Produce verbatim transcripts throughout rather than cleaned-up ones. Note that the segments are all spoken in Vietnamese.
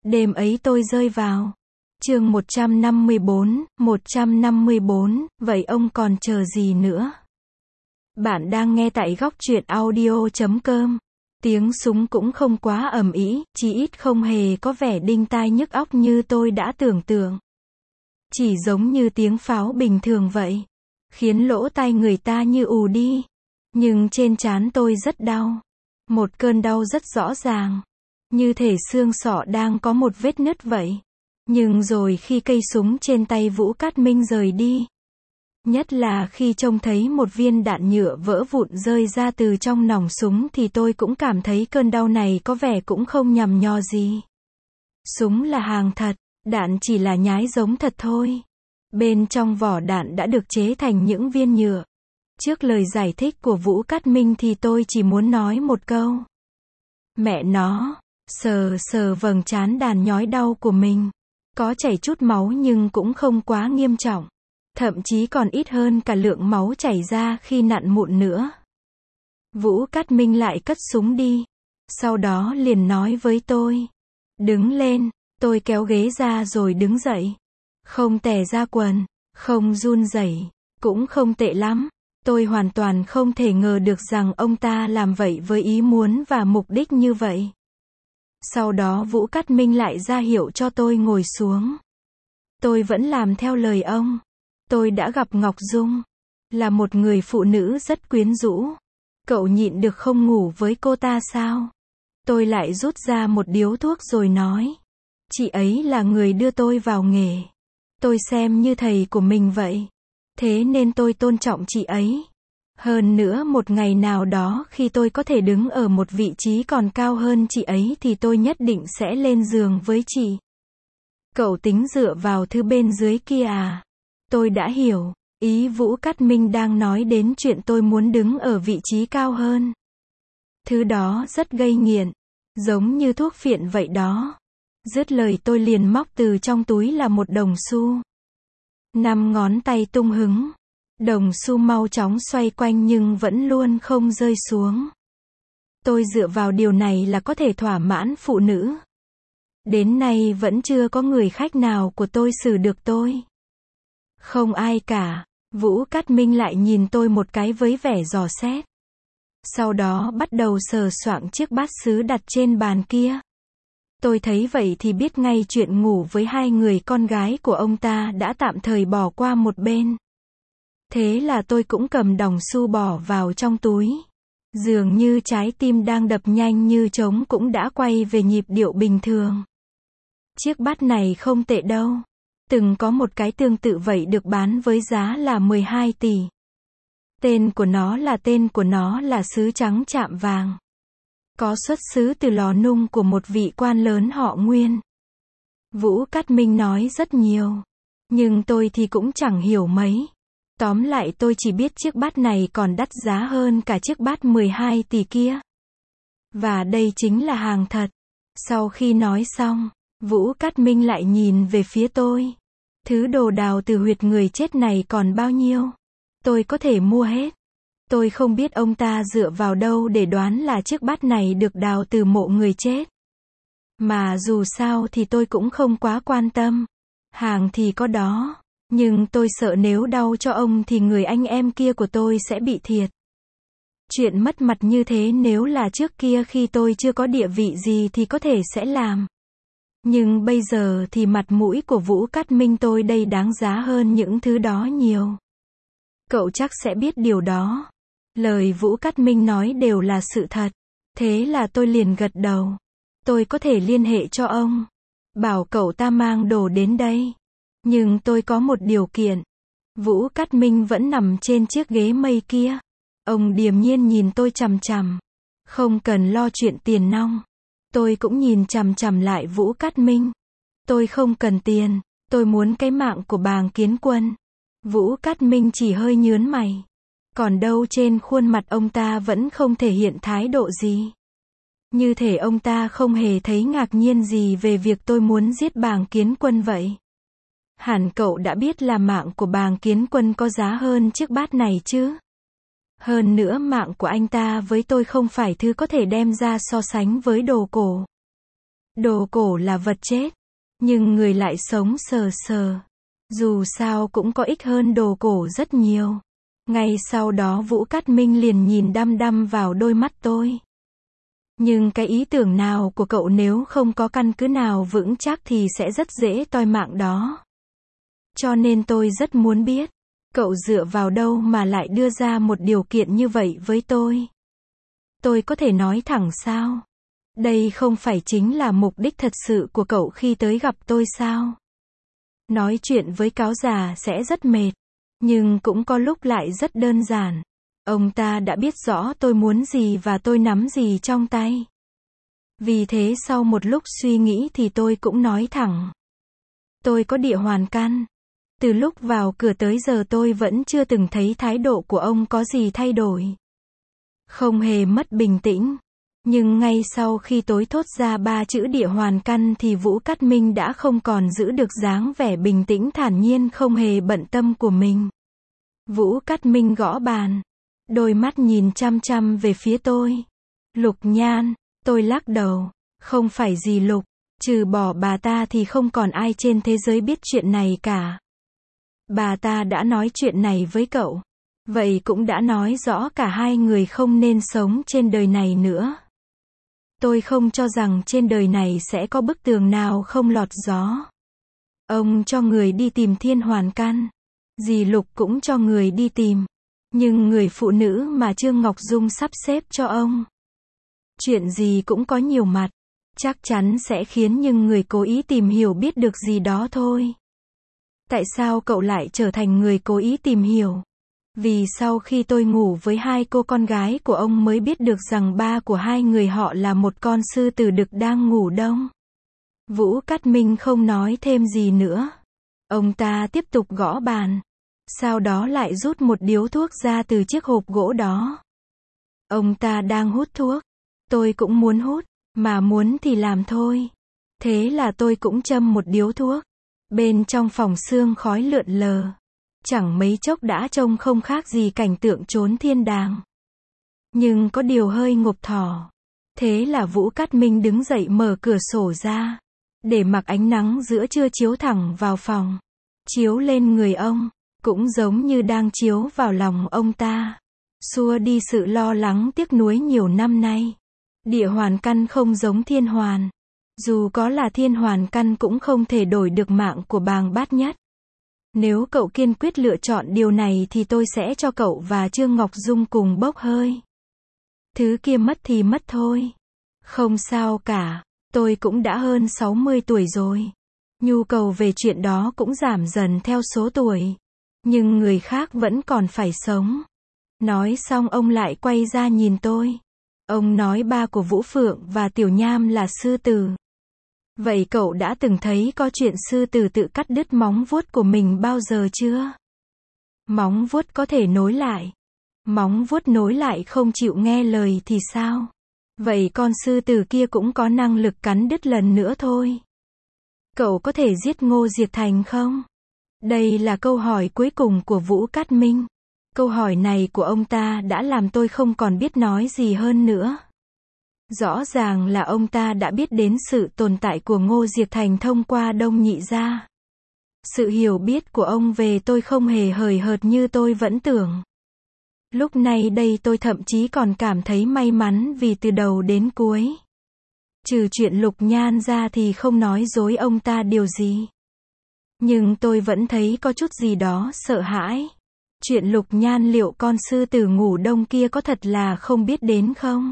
Đêm ấy tôi rơi vào. Chương một trăm năm mươi bốn, một trăm năm mươi bốn, vậy ông còn chờ gì nữa? Bạn đang nghe tại góc truyện audio chấm com. Tiếng súng cũng không quá ầm ĩ, chí ít không hề có vẻ đinh tai nhức óc như tôi đã tưởng tượng. Chỉ giống như tiếng pháo bình thường vậy, khiến lỗ tai người ta như ù đi. Nhưng trên trán tôi rất đau. Một cơn đau rất rõ ràng, như thể xương sọ đang có một vết nứt vậy. Nhưng rồi khi cây súng trên tay Vũ Cát Minh rời đi, nhất là khi trông thấy một viên đạn nhựa vỡ vụn rơi ra từ trong nòng súng thì tôi cũng cảm thấy cơn đau này có vẻ cũng không nhằm nhò gì. Súng là hàng thật, đạn chỉ là nhái giống thật thôi. Bên trong vỏ đạn đã được chế thành những viên nhựa. Trước lời giải thích của Vũ Cát Minh thì tôi chỉ muốn nói một câu. Mẹ nó, sờ sờ vầng trán đàn nhói đau của mình. Có chảy chút máu nhưng cũng không quá nghiêm trọng. Thậm chí còn ít hơn cả lượng máu chảy ra khi nặn mụn nữa. Vũ Cát Minh lại cất súng đi. Sau đó liền nói với tôi. Đứng lên, tôi kéo ghế ra rồi đứng dậy. Không tè ra quần, không run rẩy, cũng không tệ lắm. Tôi hoàn toàn không thể ngờ được rằng ông ta làm vậy với ý muốn và mục đích như vậy. Sau đó Vũ Cát Minh lại ra hiệu cho tôi ngồi xuống. Tôi vẫn làm theo lời ông. Tôi đã gặp Ngọc Dung, là một người phụ nữ rất quyến rũ. Cậu nhịn được không ngủ với cô ta sao? Tôi lại rút ra một điếu thuốc rồi nói. Chị ấy là người đưa tôi vào nghề. Tôi xem như thầy của mình vậy. Thế nên tôi tôn trọng chị ấy. Hơn nữa một ngày nào đó khi tôi có thể đứng ở một vị trí còn cao hơn chị ấy thì tôi nhất định sẽ lên giường với chị. Cậu tính dựa vào thứ bên dưới kia à? Tôi đã hiểu, ý Vũ Cát Minh đang nói đến chuyện tôi muốn đứng ở vị trí cao hơn. Thứ đó rất gây nghiện, giống như thuốc phiện vậy đó. Dứt lời tôi liền móc từ trong túi là một đồng xu. Năm ngón tay tung hứng. Đồng xu mau chóng xoay quanh nhưng vẫn luôn không rơi xuống. Tôi dựa vào điều này là có thể thỏa mãn phụ nữ. Đến nay vẫn chưa có người khách nào của tôi xử được tôi. Không ai cả. Vũ Cát Minh lại nhìn tôi một cái với vẻ dò xét. Sau đó bắt đầu sờ soạng chiếc bát sứ đặt trên bàn kia. Tôi thấy vậy thì biết ngay chuyện ngủ với hai người con gái của ông ta đã tạm thời bỏ qua một bên. Thế là tôi cũng cầm đồng xu bỏ vào trong túi. Dường như trái tim đang đập nhanh như trống cũng đã quay về nhịp điệu bình thường. Chiếc bát này không tệ đâu. Từng có một cái tương tự vậy được bán với giá là mười hai tỷ. Tên của nó là tên của nó là sứ trắng chạm vàng. Có xuất xứ từ lò nung của một vị quan lớn họ Nguyên. Vũ Cát Minh nói rất nhiều. Nhưng tôi thì cũng chẳng hiểu mấy. Tóm lại tôi chỉ biết chiếc bát này còn đắt giá hơn cả chiếc bát mười hai tỷ kia. Và đây chính là hàng thật. Sau khi nói xong, Vũ Cát Minh lại nhìn về phía tôi. Thứ đồ đào từ huyệt người chết này còn bao nhiêu? Tôi có thể mua hết. Tôi không biết ông ta dựa vào đâu để đoán là chiếc bát này được đào từ mộ người chết. Mà dù sao thì tôi cũng không quá quan tâm. Hàng thì có đó. Nhưng tôi sợ nếu đau cho ông thì người anh em kia của tôi sẽ bị thiệt. Chuyện mất mặt như thế nếu là trước kia khi tôi chưa có địa vị gì thì có thể sẽ làm. Nhưng bây giờ thì mặt mũi của Vũ Cát Minh tôi đây đáng giá hơn những thứ đó nhiều. Cậu chắc sẽ biết điều đó. Lời Vũ Cát Minh nói đều là sự thật. Thế là tôi liền gật đầu. Tôi có thể liên hệ cho ông. Bảo cậu ta mang đồ đến đây. Nhưng tôi có một điều kiện. Vũ Cát Minh vẫn nằm trên chiếc ghế mây kia. Ông điềm nhiên nhìn tôi chằm chằm. Không cần lo chuyện tiền nong. Tôi cũng nhìn chằm chằm lại Vũ Cát Minh. Tôi không cần tiền. Tôi muốn cái mạng của Bàng Kiến Quân. Vũ Cát Minh chỉ hơi nhớn mày. Còn đâu trên khuôn mặt ông ta vẫn không thể hiện thái độ gì. Như thể ông ta không hề thấy ngạc nhiên gì về việc tôi muốn giết Bàng Kiến Quân vậy. Hẳn cậu đã biết là mạng của Bàng Kiến Quân có giá hơn chiếc bát này chứ. Hơn nữa mạng của anh ta với tôi không phải thứ có thể đem ra so sánh với đồ cổ. Đồ cổ là vật chết, nhưng người lại sống sờ sờ. Dù sao cũng có ích hơn đồ cổ rất nhiều. Ngay sau đó Vũ Cát Minh liền nhìn đăm đăm vào đôi mắt tôi. Nhưng cái ý tưởng nào của cậu nếu không có căn cứ nào vững chắc thì sẽ rất dễ toi mạng đó. Cho nên tôi rất muốn biết, cậu dựa vào đâu mà lại đưa ra một điều kiện như vậy với tôi. Tôi có thể nói thẳng sao? Đây không phải chính là mục đích thật sự của cậu khi tới gặp tôi sao? Nói chuyện với cáo già sẽ rất mệt, nhưng cũng có lúc lại rất đơn giản. Ông ta đã biết rõ tôi muốn gì và tôi nắm gì trong tay. Vì thế sau một lúc suy nghĩ thì tôi cũng nói thẳng. Tôi có địa hoàn căn. Từ lúc vào cửa tới giờ tôi vẫn chưa từng thấy thái độ của ông có gì thay đổi. Không hề mất bình tĩnh. Nhưng ngay sau khi tối thốt ra ba chữ địa hoàn căn thì Vũ Cát Minh đã không còn giữ được dáng vẻ bình tĩnh thản nhiên không hề bận tâm của mình. Vũ Cát Minh gõ bàn. Đôi mắt nhìn chăm chăm về phía tôi. Lục Nhan, tôi lắc đầu. Không phải gì Lục, trừ bỏ bà ta thì không còn ai trên thế giới biết chuyện này cả. Bà ta đã nói chuyện này với cậu. Vậy cũng đã nói rõ cả hai người không nên sống trên đời này nữa. Tôi không cho rằng trên đời này sẽ có bức tường nào không lọt gió. Ông cho người đi tìm thiên hoàn căn. Dì Lục cũng cho người đi tìm. Nhưng người phụ nữ mà Trương Ngọc Dung sắp xếp cho ông. Chuyện gì cũng có nhiều mặt. Chắc chắn sẽ khiến những người cố ý tìm hiểu biết được gì đó thôi. Tại sao cậu lại trở thành người cố ý tìm hiểu? Vì sau khi tôi ngủ với hai cô con gái của ông mới biết được rằng ba của hai người họ là một con sư tử đực đang ngủ đông. Vũ Cát Minh không nói thêm gì nữa. Ông ta tiếp tục gõ bàn. Sau đó lại rút một điếu thuốc ra từ chiếc hộp gỗ đó. Ông ta đang hút thuốc. Tôi cũng muốn hút, mà muốn thì làm thôi. Thế là tôi cũng châm một điếu thuốc. Bên trong phòng sương khói lượn lờ. Chẳng mấy chốc đã trông không khác gì cảnh tượng trốn thiên đàng. Nhưng có điều hơi ngộp thỏ. Thế là Vũ Cát Minh đứng dậy mở cửa sổ ra. Để mặc ánh nắng giữa trưa chiếu thẳng vào phòng. Chiếu lên người ông. Cũng giống như đang chiếu vào lòng ông ta. Xua đi sự lo lắng tiếc nuối nhiều năm nay. Địa hoàn căn không giống thiên hoàn. Dù có là thiên hoàn căn cũng không thể đổi được mạng của Bàng Bát Nhất. Nếu cậu kiên quyết lựa chọn điều này thì tôi sẽ cho cậu và Trương Ngọc Dung cùng bốc hơi. Thứ kia mất thì mất thôi. Không sao cả, tôi cũng đã hơn sáu mươi tuổi rồi. Nhu cầu về chuyện đó cũng giảm dần theo số tuổi. Nhưng người khác vẫn còn phải sống. Nói xong ông lại quay ra nhìn tôi. Ông nói ba của Vũ Phượng và Tiểu Nham là sư tử. Vậy cậu đã từng thấy có chuyện sư tử tự cắt đứt móng vuốt của mình bao giờ chưa? Móng vuốt có thể nối lại. Móng vuốt nối lại không chịu nghe lời thì sao? Vậy con sư tử kia cũng có năng lực cắn đứt lần nữa thôi. Cậu có thể giết Ngô Diệt Thành không? Đây là câu hỏi cuối cùng của Vũ Cát Minh. Câu hỏi này của ông ta đã làm tôi không còn biết nói gì hơn nữa. Rõ ràng là ông ta đã biết đến sự tồn tại của Ngô Diệp Thành thông qua Đông Nhị gia. Sự hiểu biết của ông về tôi không hề hời hợt như tôi vẫn tưởng. Lúc này đây tôi thậm chí còn cảm thấy may mắn vì từ đầu đến cuối. Trừ chuyện Lục Nhan ra thì không nói dối ông ta điều gì. Nhưng tôi vẫn thấy có chút gì đó sợ hãi. Chuyện Lục Nhan liệu con sư tử ngủ đông kia có thật là không biết đến không?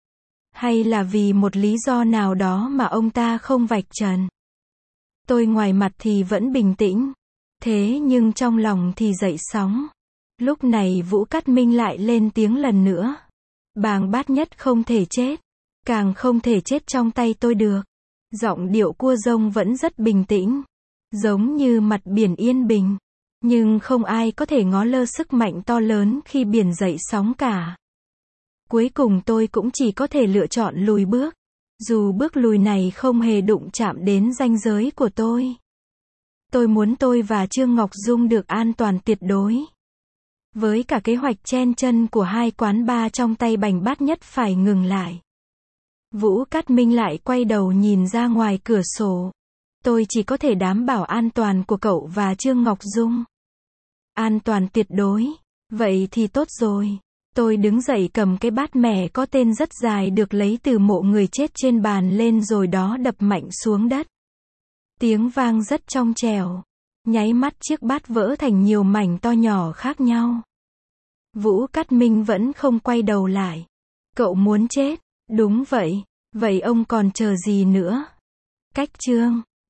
Hay là vì một lý do nào đó mà ông ta không vạch trần? Tôi ngoài mặt thì vẫn bình tĩnh. Thế nhưng trong lòng thì dậy sóng. Lúc này Vũ Cát Minh lại lên tiếng lần nữa. Bàng Bát Nhất không thể chết. Càng không thể chết trong tay tôi được. Giọng điệu cua rông vẫn rất bình tĩnh. Giống như mặt biển yên bình. Nhưng không ai có thể ngó lơ sức mạnh to lớn khi biển dậy sóng cả. Cuối cùng tôi cũng chỉ có thể lựa chọn lùi bước. Dù bước lùi này không hề đụng chạm đến ranh giới của tôi. Tôi muốn tôi và Trương Ngọc Dung được an toàn tuyệt đối. Với cả kế hoạch chen chân của hai quán bar trong tay Bành Bát Nhất phải ngừng lại. Vũ Cát Minh lại quay đầu nhìn ra ngoài cửa sổ. Tôi chỉ có thể đảm bảo an toàn của cậu và Trương Ngọc Dung. An toàn tuyệt đối. Vậy thì tốt rồi. Tôi đứng dậy cầm cái bát mẻ có tên rất dài được lấy từ mộ người chết trên bàn lên rồi đó đập mạnh xuống đất. Tiếng vang rất trong trẻo. Nháy mắt chiếc bát vỡ thành nhiều mảnh to nhỏ khác nhau. Vũ Cát Minh vẫn không quay đầu lại. Cậu muốn chết. Đúng vậy. Vậy ông còn chờ gì nữa? Cách chương